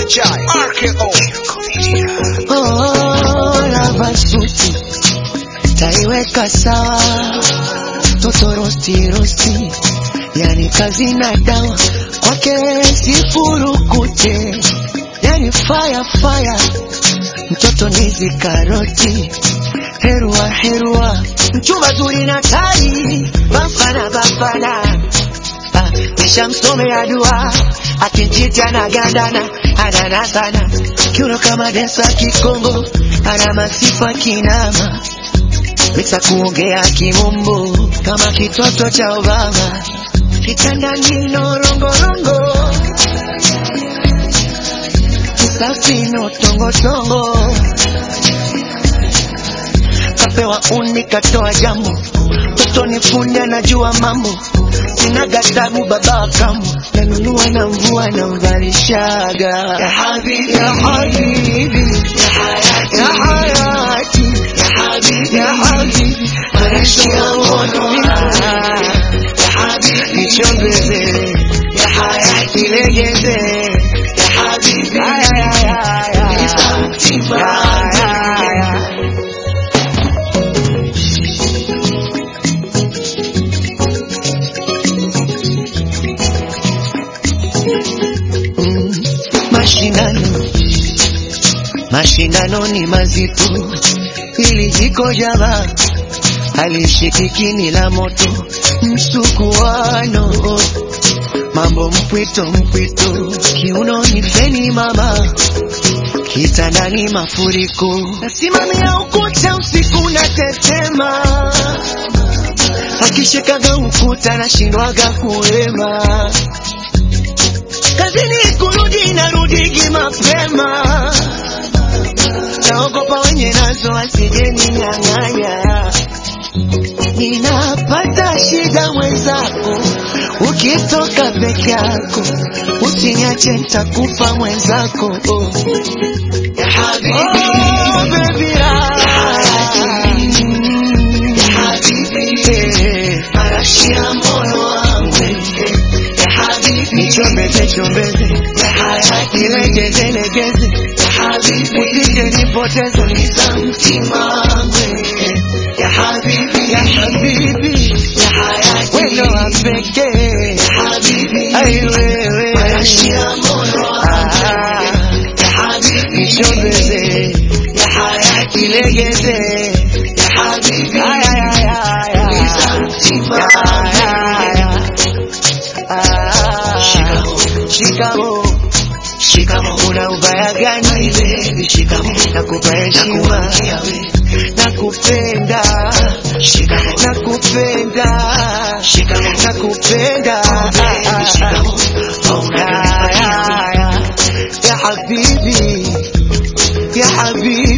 Chai RKO. Lava suti taiweka sawa, toto rosti rosti, yani kazi na dawa kwake sifurukute, yani fire fire, mtoto nizi karoti, herua herua, mchumba zuri na tai, bafana bafana, nishamsome ya dua, akinjiti anagandana, anana sana, kiuno kama densa kikongo, ana masifa kinama, mixa kuongea kimumbu, kama kitoto cha Obama, kitandani norongorongo, kisafino tongo tongo, kapewa uni katoa jambo, toto ni fundi anajua mambo, sina gatabu baba wakamu, nanunua na mvua na mvalishaga, ya habibi ya habibi ya hayati ya hayati ya habibi ya habibi, marashi ya mono ya habibi nichombeze, ya hayati legeze, ya habibi ya nisamtima mashindano ni mazito, ili jiko jaba halishikiki ni la moto, msukuano mambo mpwito mpwito, kiuno ni feni mama, kitandani mafuriko, nasimamia ukuta usiku na tetema, akishikaga ukuta na shindwaga kuema, kazini kurudi na rudigi mapema, naogopa wenye nazo asije ninyang'anya, ninapata shida mwenzako, ukitoka peke yako, usiniache nitakufa mwenzako, ya habibi baby ya habibi marashi ya moyo wangu, ya habibi nichombeze chombeze, ya hayati legeze legeze, ya habibi usije nipoteze nisamtima wangu, ya habibi ya habibi ya hayati wendo wa pekee, ya habibi ai wewe marashi ya moyo wangu, ya habibi nichombeze, ya hayati legeze, ya habibi nisamtima Shikamo, shikamo, una ubaya gani baby? Shikamo, nakupa heshima, nakupenda, shikamo, nakupenda, shikamo, nakupenda, shikamo, ya habibi, ya habibi.